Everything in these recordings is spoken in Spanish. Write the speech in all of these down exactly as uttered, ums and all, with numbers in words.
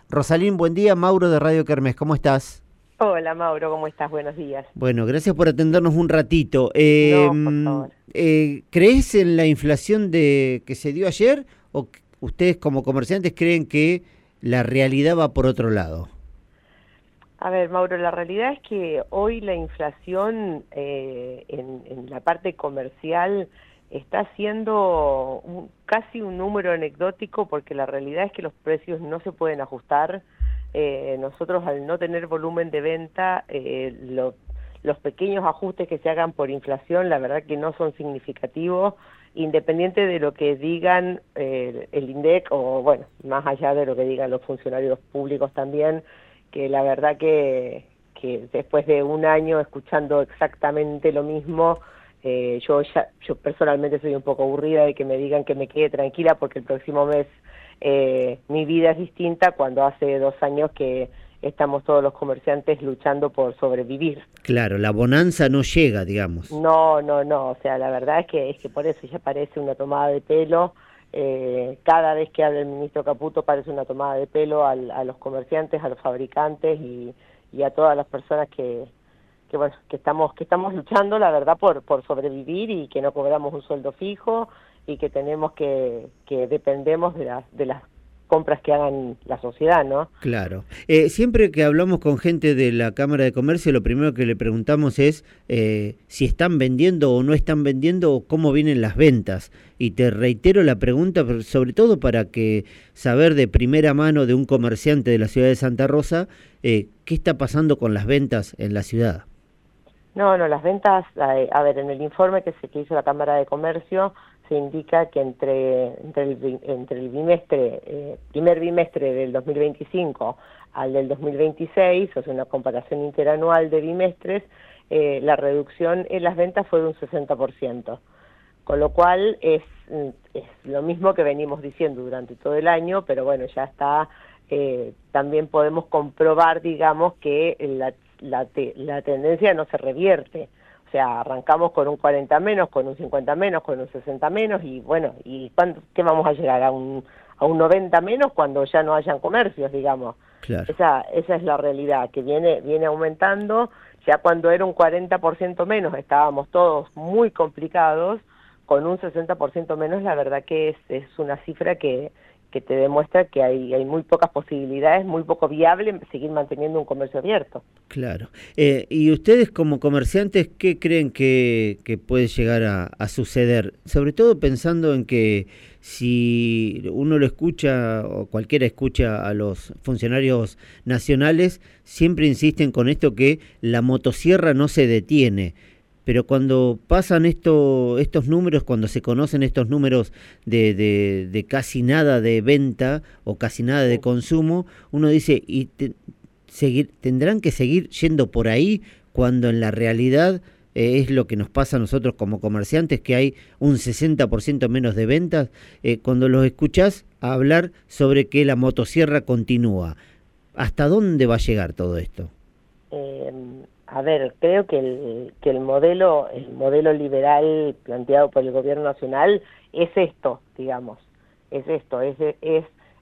Rosalín, buen día. Mauro de Radio Kermés, ¿cómo estás? Hola Mauro, ¿cómo estás? Buenos días. Bueno, gracias por atendernos un ratito. Eh, No, por favor. eh, ¿Crees en la inflación de que se dio ayer o c- ustedes como comerciantes creen que la realidad va por otro lado? A ver, Mauro, la realidad es que hoy la inflación eh, en, en la parte comercial está siendo un- casi un número anecdótico porque la realidad es que los precios no se pueden ajustar. Eh, nosotros al no tener volumen de venta, eh, lo- los pequeños ajustes que se hagan por inflación, la verdad que no son significativos, independiente de lo que digan eh, el INDEC o, bueno, más allá de lo que digan los funcionarios públicos también, que la verdad que, que después de un año escuchando exactamente lo mismo, eh, yo ya, yo personalmente soy un poco aburrida de que me digan que me quede tranquila porque el próximo mes eh, mi vida es distinta cuando hace dos años que estamos todos los comerciantes luchando por sobrevivir. Claro, la bonanza no llega, digamos. No, no, no, o sea, la verdad es que es que por eso ya parece una tomada de pelo. Eh, cada vez que habla el ministro Caputo parece una tomada de pelo al, a los comerciantes, a los fabricantes y, y a todas las personas que, que bueno, que estamos que estamos luchando, la verdad, por por sobrevivir y que no cobramos un sueldo fijo y que tenemos que que dependemos de las de las compras que hagan la sociedad, ¿no? Claro. Eh, siempre que hablamos con gente de la Cámara de Comercio, lo primero que le preguntamos es eh, si están vendiendo o no están vendiendo o cómo vienen las ventas. Y te reitero la pregunta, pero sobre todo para que saber de primera mano de un comerciante de la ciudad de Santa Rosa, eh, qué está pasando con las ventas en la ciudad. No, no, las ventas, eh, a ver, en el informe que se que hizo la Cámara de Comercio se indica que entre, entre, el, bi- entre el bimestre, eh, primer bimestre del dos mil veinticinco al del dos mil veintiséis, o sea, una comparación interanual de bimestres, eh, la reducción en las ventas fue de un sesenta por ciento, con lo cual es, mm, es lo mismo que venimos diciendo durante todo el año, pero bueno, ya está, eh, también podemos comprobar, digamos, que la la, te, la tendencia no se revierte. O sea, arrancamos con un cuarenta menos, con un cincuenta menos, con un sesenta menos y bueno, ¿y cuándo, qué vamos a llegar? ¿A un, a un noventa menos cuando ya no hayan comercios, digamos? Claro. Esa, esa es la realidad, que viene, viene aumentando. Ya cuando era un cuarenta por ciento menos estábamos todos muy complicados, con un sesenta por ciento menos la verdad que es, es una cifra que que te demuestra que hay, hay muy pocas posibilidades, muy poco viable seguir manteniendo un comercio abierto. Claro. Eh, ¿y ustedes como comerciantes qué creen que, que puede llegar a, a suceder? Sobre todo pensando en que si uno lo escucha o cualquiera escucha a los funcionarios nacionales, siempre insisten con esto que la motosierra no se detiene. Pero cuando pasan esto, estos números, cuando se conocen estos números de, de, de casi nada de venta o casi nada de Sí. consumo, uno dice, ¿y te, seguir, tendrán que seguir yendo por ahí cuando en la realidad eh, es lo que nos pasa a nosotros como comerciantes, que hay un sesenta por ciento menos de ventas? Eh, cuando los escuchás hablar sobre que la motosierra continúa, ¿hasta dónde va a llegar todo esto? Eh, a ver, creo que el, que el modelo, el modelo liberal planteado por el gobierno nacional es esto, digamos, es esto, es, es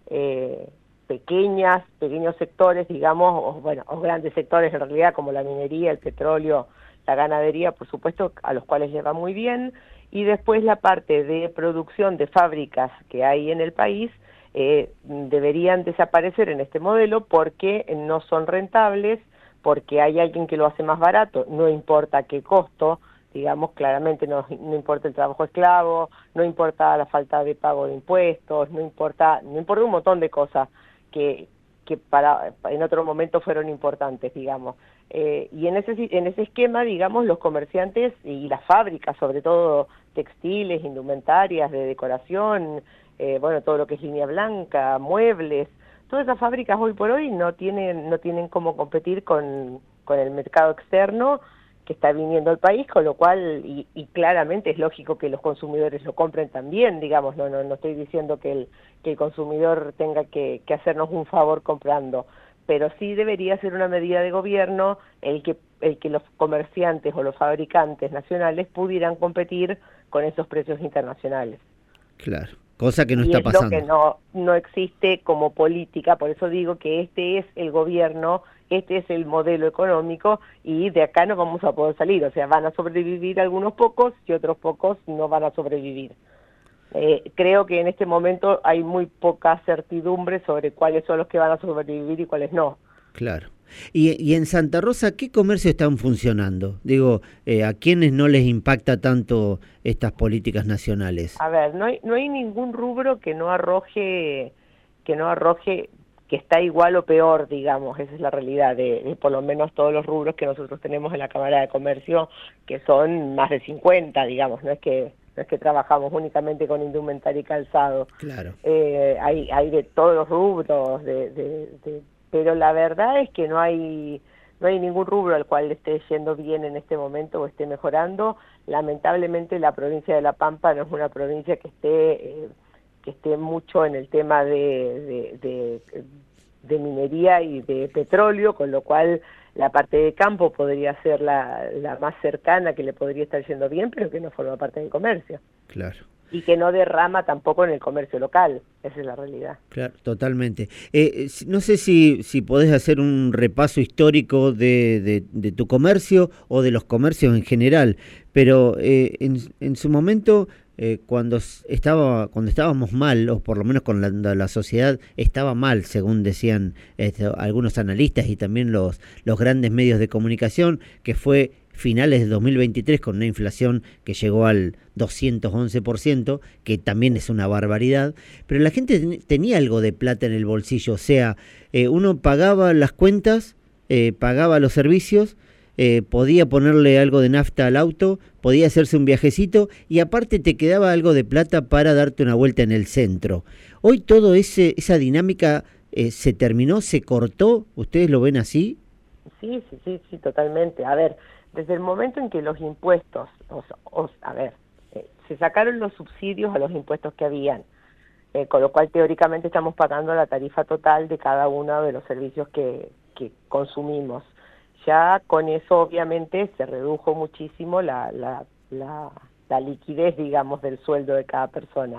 eh, pequeñas, pequeños sectores, digamos, o bueno, o grandes sectores en realidad, como la minería, el petróleo, la ganadería, por supuesto, a los cuales les va muy bien, y después la parte de producción de fábricas que hay en el país, eh, deberían desaparecer en este modelo porque no son rentables, porque hay alguien que lo hace más barato, no importa qué costo, digamos, claramente no, no importa el trabajo esclavo, no importa la falta de pago de impuestos, no importa, no importa un montón de cosas que, que para en otro momento fueron importantes, digamos. Eh, y en ese, en ese esquema, digamos, los comerciantes y las fábricas, sobre todo textiles, indumentarias, de decoración, eh, bueno, todo lo que es línea blanca, muebles, todas esas fábricas hoy por hoy no tienen no tienen cómo competir con, con el mercado externo que está viniendo al país, con lo cual, y, y claramente es lógico que los consumidores lo compren también, digamos, no no, no estoy diciendo que el, que el consumidor tenga que, que hacernos un favor comprando, pero sí debería ser una medida de gobierno el que, el que los comerciantes o los fabricantes nacionales pudieran competir con esos precios internacionales. Claro. cosa que no y está es pasando. lo que no, no existe como política, por eso digo que este es el gobierno, este es el modelo económico y de acá no vamos a poder salir, o sea, van a sobrevivir algunos pocos y otros pocos no van a sobrevivir. Eh, creo que en este momento hay muy poca certidumbre sobre cuáles son los que van a sobrevivir y cuáles no. Claro. Y, y en Santa Rosa, ¿qué comercio están funcionando? Digo, eh, ¿a quiénes no les impacta tanto estas políticas nacionales? A ver, no hay, no hay ningún rubro que no arroje, que no arroje, que está igual o peor, digamos, esa es la realidad de, de por lo menos todos los rubros que nosotros tenemos en la Cámara de Comercio, que son más de cincuenta, digamos, no es que no es que trabajamos únicamente con indumentaria y calzado. Claro. Eh, hay, hay de todos los rubros, de, de, de, pero la verdad es que no hay, no hay ningún rubro al cual esté yendo bien en este momento o esté mejorando. Lamentablemente la provincia de La Pampa no es una provincia que esté, eh, que esté mucho en el tema de, de, de, de minería y de petróleo, con lo cual la parte de campo podría ser la, la más cercana, que le podría estar yendo bien, pero que no forma parte del comercio. Claro. Y que no derrama tampoco en el comercio local, esa es la realidad. Claro, totalmente. Eh, no sé si, si podés hacer un repaso histórico de, de, de tu comercio o de los comercios en general, pero eh, en, en su momento, eh, cuando estaba cuando estábamos mal, o por lo menos con la, la sociedad estaba mal, según decían este, algunos analistas y también los, los grandes medios de comunicación, que fue finales de dos mil veintitrés con una inflación que llegó al doscientos once por ciento, que también es una barbaridad, pero la gente ten, tenía algo de plata en el bolsillo, o sea, eh, uno pagaba las cuentas, eh, pagaba los servicios, eh, podía ponerle algo de nafta al auto, podía hacerse un viajecito y aparte te quedaba algo de plata para darte una vuelta en el centro. Hoy todo ese esa dinámica eh, se terminó, se cortó, ¿ustedes lo ven así? Sí, sí, sí, sí, totalmente. A ver, desde el momento en que los impuestos, o, o, a ver, eh, se sacaron los subsidios a los impuestos que habían, eh, con lo cual teóricamente estamos pagando la tarifa total de cada uno de los servicios que, que consumimos. Ya con eso obviamente se redujo muchísimo la, la, la, la liquidez, digamos, del sueldo de cada persona.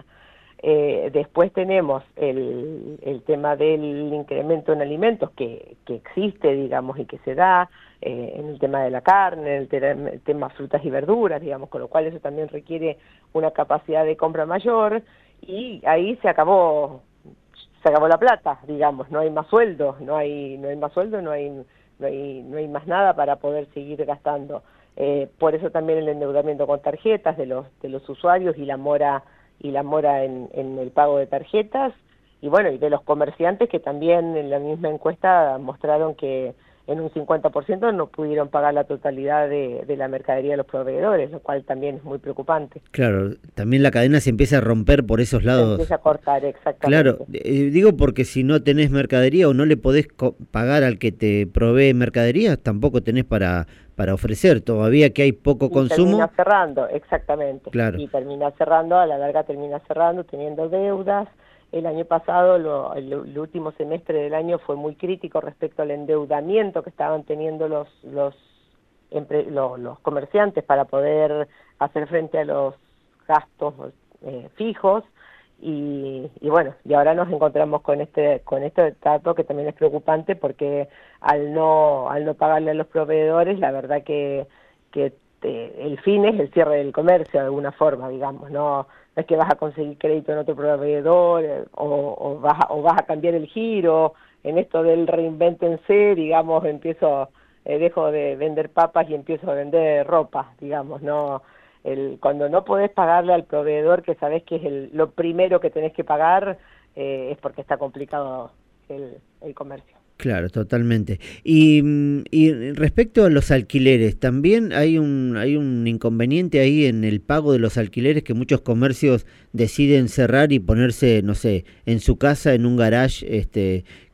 Eh, después tenemos el, el tema del incremento en alimentos que, que existe, digamos, y que se da, eh, en el tema de la carne, en el, te el tema frutas y verduras, digamos, con lo cual eso también requiere una capacidad de compra mayor y ahí se acabó se acabó la plata, digamos, no hay más sueldo, no hay no hay más sueldo, no hay no hay no hay más nada para poder seguir gastando. Eh, por eso también el endeudamiento con tarjetas de los de los usuarios y la mora y la mora en, en el pago de tarjetas, y bueno, y de los comerciantes que también en la misma encuesta mostraron que en un cincuenta por ciento no pudieron pagar la totalidad de, de la mercadería de los proveedores, lo cual también es muy preocupante. Claro, también la cadena se empieza a romper por esos lados. Se empieza a cortar, exactamente. Claro, eh, digo porque si no tenés mercadería o no le podés pagar al que te provee mercadería, tampoco tenés para para ofrecer, todavía que hay poco y consumo. Termina cerrando, exactamente. Claro. Y termina cerrando, a la larga termina cerrando, teniendo deudas. El año pasado, lo, el, el último semestre del año fue muy crítico respecto al endeudamiento que estaban teniendo los los, empre, los, los comerciantes para poder hacer frente a los gastos eh, fijos. Y, y bueno, y ahora nos encontramos con este con este dato que también es preocupante porque al no al no pagarle a los proveedores, la verdad que que te, el fin es el cierre del comercio de alguna forma, digamos, no, no es que vas a conseguir crédito en otro proveedor eh, o, o vas a, o vas a cambiar el giro en esto del reinvéntense, digamos, empiezo eh, dejo de vender papas y empiezo a vender ropa, digamos, no. El, cuando no podés pagarle al proveedor, que sabés que es el, lo primero que tenés que pagar, eh, es porque está complicado el, el comercio. Claro, totalmente. Y, y respecto a los alquileres, también hay un hay un inconveniente ahí en el pago de los alquileres, que muchos comercios deciden cerrar y ponerse, no sé, en su casa, en un garage, este,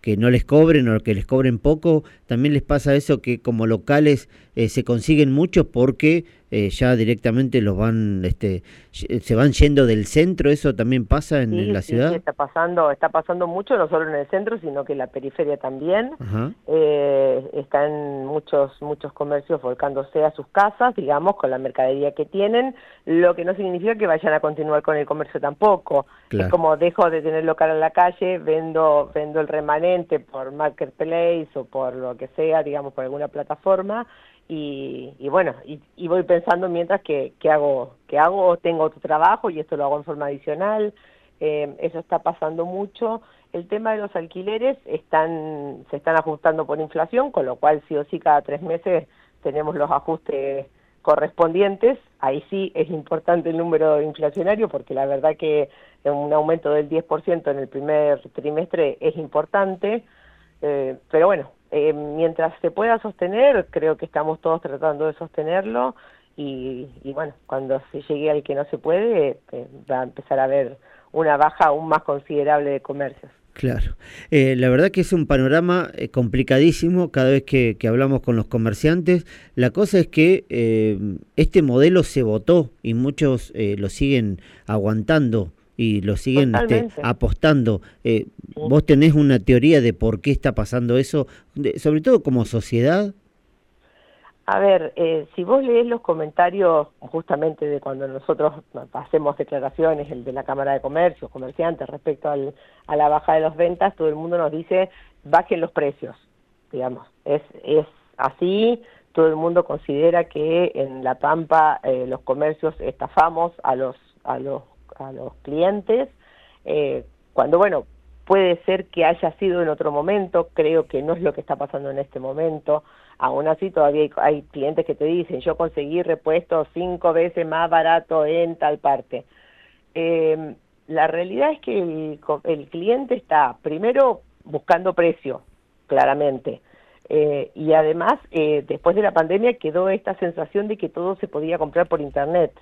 que no les cobren o que les cobren poco. También les pasa eso que como locales eh, se consiguen mucho porque eh, ya directamente los van, este, se van yendo del centro. ¿Eso también pasa en, Sí, en la sí, ciudad? sí, está pasando, está pasando mucho, no solo en el centro, sino que en la periferia también. Ajá. Eh, están muchos muchos comercios volcándose a sus casas, digamos, con la mercadería que tienen, lo que no significa que vayan a continuar con el comercio tampoco. Claro. Es como dejo de tener local en la calle, vendo vendo el remanente por Marketplace o por lo que sea, digamos, por alguna plataforma. Y, y bueno, y, y voy pensando mientras que, que hago, que hago, tengo otro trabajo y esto lo hago en forma adicional. Eh, eso está pasando mucho. El tema de los alquileres están, se están ajustando por inflación, con lo cual sí o sí cada tres meses tenemos los ajustes correspondientes. Ahí sí es importante el número inflacionario, porque la verdad que un aumento del diez por ciento en el primer trimestre es importante. Eh, pero bueno, eh, mientras se pueda sostener, creo que estamos todos tratando de sostenerlo y, y bueno, cuando se llegue al que no se puede, eh, va a empezar a haber una baja aún más considerable de comercios. Claro, eh, la verdad que es un panorama eh, complicadísimo cada vez que, que hablamos con los comerciantes. La cosa es que eh, este modelo se votó y muchos eh, lo siguen aguantando y lo siguen este, apostando. Eh, sí. ¿Vos tenés una teoría de por qué está pasando eso, de, sobre todo como sociedad? A ver, eh, si vos lees los comentarios justamente de cuando nosotros hacemos declaraciones, el de la Cámara de Comercio, comerciantes, respecto al, a la baja de las ventas, todo el mundo nos dice, bajen los precios, digamos. Es, es así, todo el mundo considera que en La Pampa eh, los comercios estafamos a los, a los, a los clientes, eh, cuando, bueno, puede ser que haya sido en otro momento, creo que no es lo que está pasando en este momento. Aún así todavía hay, hay clientes que te dicen, yo conseguí repuestos cinco veces más barato en tal parte. Eh, la realidad es que el, el cliente está primero buscando precio, claramente, eh, y además eh, después de la pandemia quedó esta sensación de que todo se podía comprar por internet,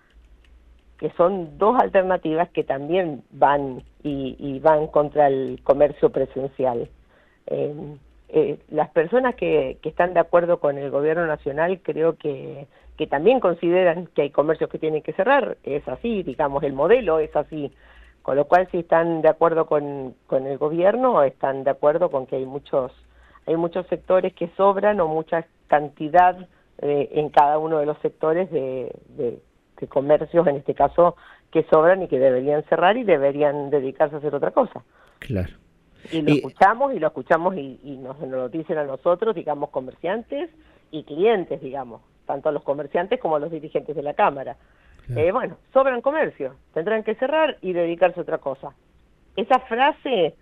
que son dos alternativas que también van y, y van contra el comercio presencial. Eh, eh, las personas que, que están de acuerdo con el gobierno nacional creo que, que también consideran que hay comercios que tienen que cerrar, es así, digamos, el modelo es así, con lo cual si están de acuerdo con, con el gobierno, están de acuerdo con que hay muchos, hay muchos sectores que sobran o mucha cantidad eh, en cada uno de los sectores de, de de comercios, en este caso, que sobran y que deberían cerrar y deberían dedicarse a hacer otra cosa. Claro. Y lo y... escuchamos, y lo escuchamos y, y nos, nos lo dicen a nosotros, digamos, comerciantes y clientes, digamos, tanto a los comerciantes como a los dirigentes de la Cámara. Claro. Eh, bueno, sobran comercios, tendrán que cerrar y dedicarse a otra cosa. Esa frase,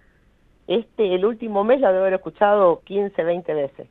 este el último mes la debo haber escuchado quince, veinte veces.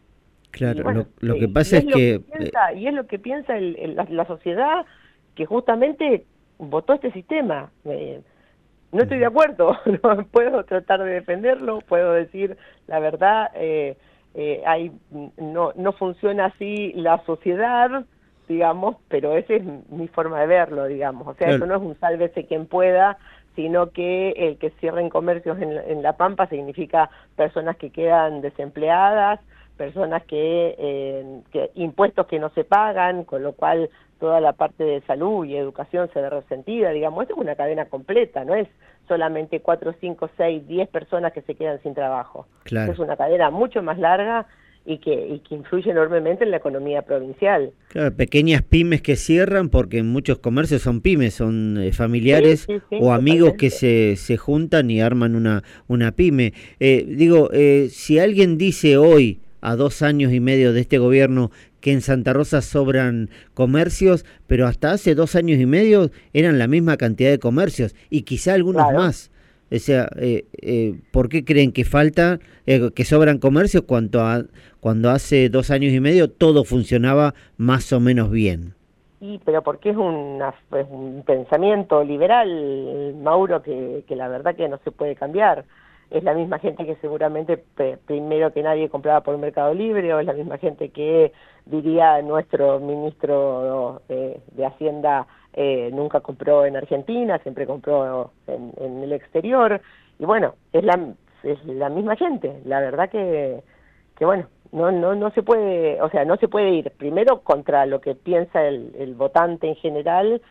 Claro, bueno, lo, lo que pasa es, es que... que piensa, y es lo que piensa el, el, la, la sociedad que justamente votó este sistema. Eh, no estoy de acuerdo, no puedo tratar de defenderlo, puedo decir la verdad, eh, eh, hay, no, no funciona así la sociedad, digamos, pero esa es mi forma de verlo, digamos. O sea, claro. Eso no es un sálvese quien pueda, sino que el que cierren comercios en, en La Pampa significa personas que quedan desempleadas, personas que, eh, que impuestos que no se pagan, con lo cual toda la parte de salud y educación se ve resentida, digamos, esto es una cadena completa, no es solamente cuatro, cinco, seis, diez personas que se quedan sin trabajo. Claro. Es una cadena mucho más larga y que, y que influye enormemente en la economía provincial. Claro, pequeñas pymes que cierran, porque en muchos comercios son pymes, son eh, familiares sí, sí, sí, o amigos totalmente. que se, se juntan y arman una, una pyme. Eh, digo, eh, si alguien dice hoy, a dos años y medio de este gobierno, que en Santa Rosa sobran comercios, pero hasta hace dos años y medio eran la misma cantidad de comercios y quizá algunos claro. más. O sea, eh, eh, ¿por qué creen que falta, eh, que sobran comercios cuando, a, cuando hace dos años y medio todo funcionaba más o menos bien? Sí, pero porque es, una, es un pensamiento liberal, Mauro, que, que la verdad que no se puede cambiar. Es la misma gente que seguramente primero que nadie compraba por Mercado Libre, o es la misma gente que diría nuestro ministro eh, de Hacienda eh, nunca compró en Argentina, siempre compró en, en el exterior. Y bueno, es la, es la misma gente. La verdad que, que bueno, no, no, no se puede, o sea, no se puede ir primero contra lo que piensa el, el votante en general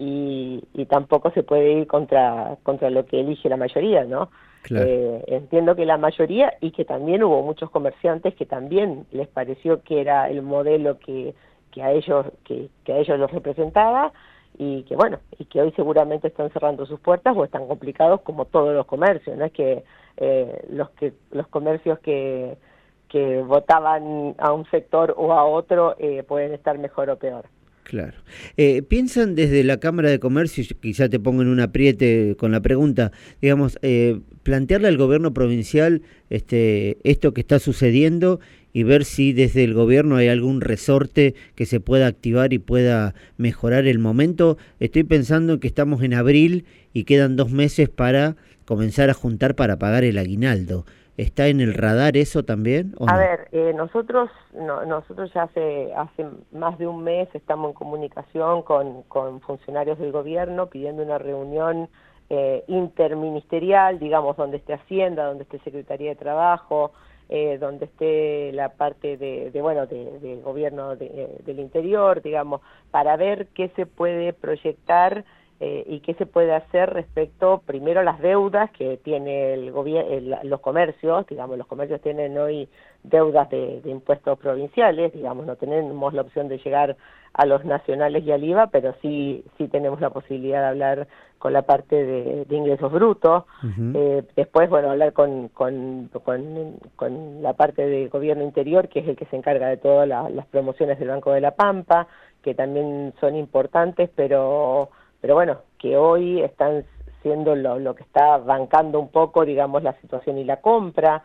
y, y tampoco se puede ir contra, contra lo que elige la mayoría, ¿no? Claro. Eh, entiendo que la mayoría, y que también hubo muchos comerciantes que también les pareció que era el modelo que, que a ellos, que, que a ellos los representaba, y que bueno, y que hoy seguramente están cerrando sus puertas o están complicados como todos los comercios. No es que eh, los que los comercios que, que votaban a un sector o a otro eh, pueden estar mejor o peor. Claro. Eh, ¿Piensan desde la Cámara de Comercio, quizá te pongo en un apriete con la pregunta, digamos, eh, plantearle al gobierno provincial este, esto que está sucediendo y ver si desde el gobierno hay algún resorte que se pueda activar y pueda mejorar el momento? Estoy pensando en que estamos en abril y quedan dos meses para comenzar a juntar para pagar el aguinaldo. ¿Está en el radar eso también? ¿O A no? ver, eh, nosotros no, nosotros ya hace hace más de un mes estamos en comunicación con, con funcionarios del gobierno pidiendo una reunión eh, interministerial, digamos, donde esté Hacienda, donde esté Secretaría de Trabajo, eh, donde esté la parte de, de bueno, de, de gobierno de, eh, del interior, digamos, para ver qué se puede proyectar Eh, y qué se puede hacer respecto, primero, a las deudas que tiene el gobierno, los comercios, digamos, los comercios tienen hoy deudas de, de impuestos provinciales, digamos, no tenemos la opción de llegar a los nacionales y al I V A, pero sí, sí tenemos la posibilidad de hablar con la parte de, de ingresos brutos, Uh-huh. eh, después, bueno, hablar con, con, con, con la parte de gobierno interior, que es el que se encarga de todas la, las promociones del Banco de la Pampa, que también son importantes, pero pero bueno, que hoy están siendo lo, lo que está bancando un poco, digamos, la situación y la compra,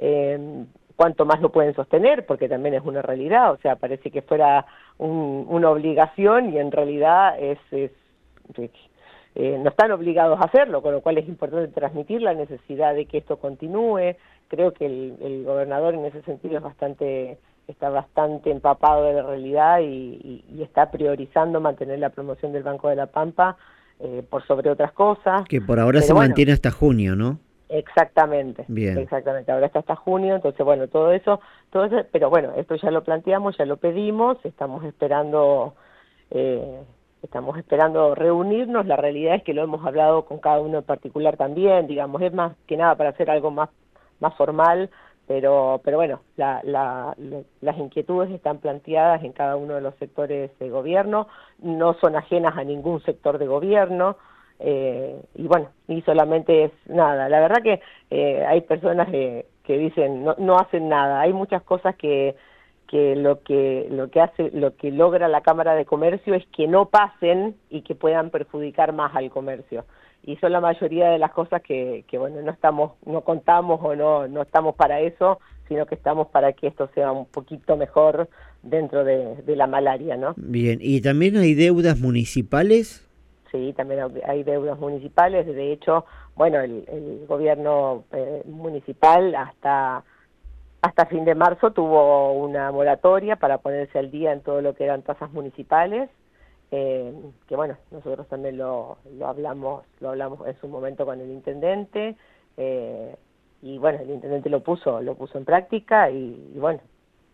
eh, cuánto más lo pueden sostener, porque también es una realidad, o sea, parece que fuera un, una obligación y en realidad es, es eh, no están obligados a hacerlo, con lo cual es importante transmitir la necesidad de que esto continúe. Creo que el, el gobernador en ese sentido es bastante está bastante empapado de la realidad y, y, y está priorizando mantener la promoción del Banco de la Pampa eh, por sobre otras cosas. Que por ahora Pero se bueno, mantiene hasta junio, ¿no? Exactamente, Bien. exactamente. Ahora está hasta junio, entonces bueno, todo eso, todo eso, pero bueno, esto ya lo planteamos, ya lo pedimos, estamos esperando, eh, estamos esperando reunirnos. La realidad es que lo hemos hablado con cada uno en particular también, digamos, es más que nada para hacer algo más, más formal. Pero, pero bueno, la, la, la, las inquietudes están planteadas en cada uno de los sectores de gobierno, no son ajenas a ningún sector de gobierno, eh, y bueno, y solamente es nada. La verdad que eh, hay personas que, que dicen no, no hacen nada, hay muchas cosas que que lo que lo que hace lo que logra la Cámara de Comercio es que no pasen y que puedan perjudicar más al comercio, y son la mayoría de las cosas que, que bueno, no estamos, no contamos o no, no estamos para eso, sino que estamos para que esto sea un poquito mejor dentro de, de la malaria, ¿no? Bien, ¿y también hay deudas municipales? Sí, también hay deudas municipales. De hecho, bueno, el, el gobierno eh, municipal hasta hasta fin de marzo tuvo una moratoria para ponerse al día en todo lo que eran tasas municipales. Eh, que bueno, nosotros también lo, lo hablamos lo hablamos en su momento con el intendente, eh, y bueno, el intendente lo puso lo puso en práctica y, y bueno,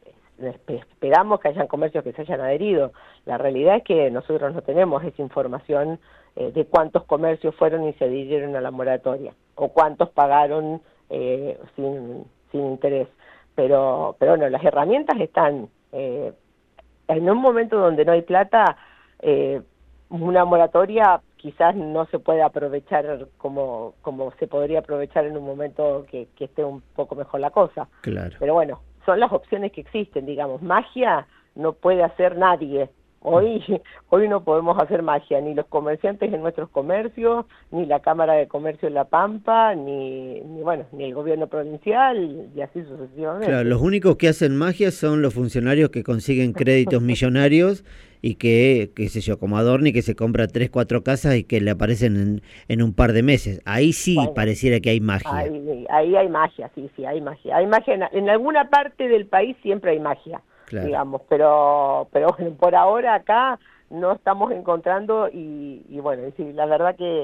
esperamos que hayan comercios que se hayan adherido. La realidad es que nosotros no tenemos esa información eh, de cuántos comercios fueron y se adhirieron a la moratoria o cuántos pagaron eh, sin, sin interés, pero, pero bueno, las herramientas están. Eh, en un momento donde no hay plata, Eh, una moratoria quizás no se puede aprovechar como como se podría aprovechar en un momento que, que esté un poco mejor la cosa. Claro. Pero bueno, son las opciones que existen, digamos. Magia no puede hacer nadie. Hoy, hoy no podemos hacer magia, ni los comerciantes en nuestros comercios, ni la Cámara de Comercio en La Pampa, ni, ni bueno, ni el gobierno provincial, y así sucesivamente. Claro, los únicos que hacen magia son los funcionarios que consiguen créditos millonarios y que, qué sé yo, como Adorni, que se compra tres, cuatro casas y que le aparecen en, en un par de meses. Ahí sí Bueno, pareciera que hay magia. Ahí, ahí hay magia, sí, sí, hay magia. Hay magia en, en alguna parte del país, siempre hay magia. Claro. Digamos, pero pero bueno, por ahora acá no estamos encontrando y, y bueno, y sí, la verdad que,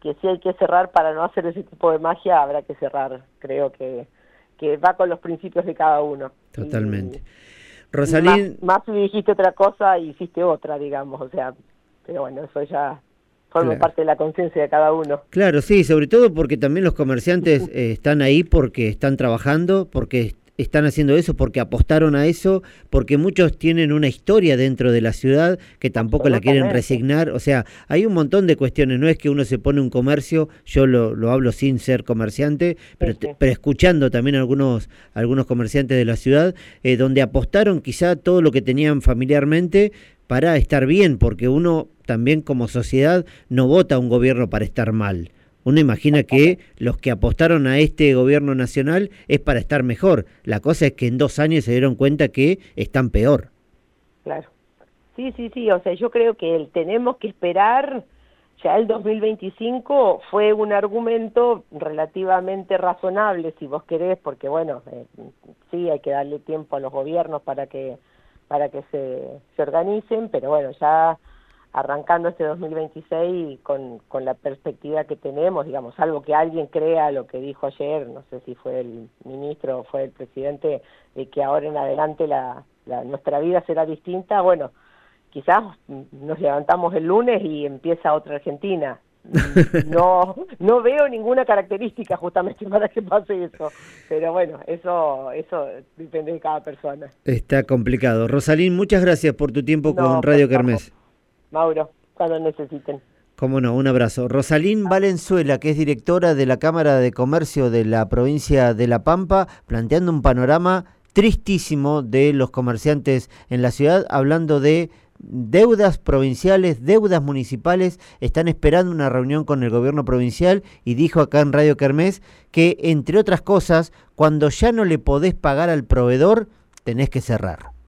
que si hay que cerrar para no hacer ese tipo de magia, habrá que cerrar. Creo que, que va con los principios de cada uno. Totalmente. Y, Rosalín... y más, más si dijiste otra cosa, hiciste otra, digamos, o sea, pero bueno, eso ya forma claro. parte de la conciencia de cada uno. Claro, sí, sobre todo porque también los comerciantes eh, están ahí porque están trabajando, porque están haciendo eso, porque apostaron a eso, porque muchos tienen una historia dentro de la ciudad que tampoco la quieren resignar. O sea, hay un montón de cuestiones. No es que uno se pone un comercio, yo lo, lo hablo sin ser comerciante, pero, sí, sí. pero escuchando también algunos, algunos comerciantes de la ciudad, eh, donde apostaron quizá todo lo que tenían familiarmente para estar bien, porque uno también como sociedad no vota a un gobierno para estar mal. Uno imagina que los que apostaron a este gobierno nacional es para estar mejor. La cosa es que en dos años se dieron cuenta que están peor. Claro. Sí, sí, sí. O sea, yo creo que el tenemos que esperar, ya el dos mil veinticinco fue un argumento relativamente razonable, si vos querés, porque bueno, eh, sí hay que darle tiempo a los gobiernos para que para que se, se organicen, pero bueno, ya arrancando este dos mil veintiséis con, con la perspectiva que tenemos, digamos, salvo que alguien crea lo que dijo ayer, no sé si fue el ministro o fue el presidente, de que ahora en adelante la, la nuestra vida será distinta, bueno, quizás nos levantamos el lunes y empieza otra Argentina. No, no veo ninguna característica justamente para que pase eso, pero bueno, eso, eso depende de cada persona. Está complicado. Rosalín, muchas gracias por tu tiempo no, con Radio Kermés. Mauro, cuando necesiten. Cómo no, un abrazo. Rosalín Valenzuela, que es directora de la Cámara de Comercio de la provincia de La Pampa, planteando un panorama tristísimo de los comerciantes en la ciudad, hablando de deudas provinciales, deudas municipales. Están esperando una reunión con el gobierno provincial y dijo acá en Radio Kermés que, entre otras cosas, cuando ya no le podés pagar al proveedor, tenés que cerrar.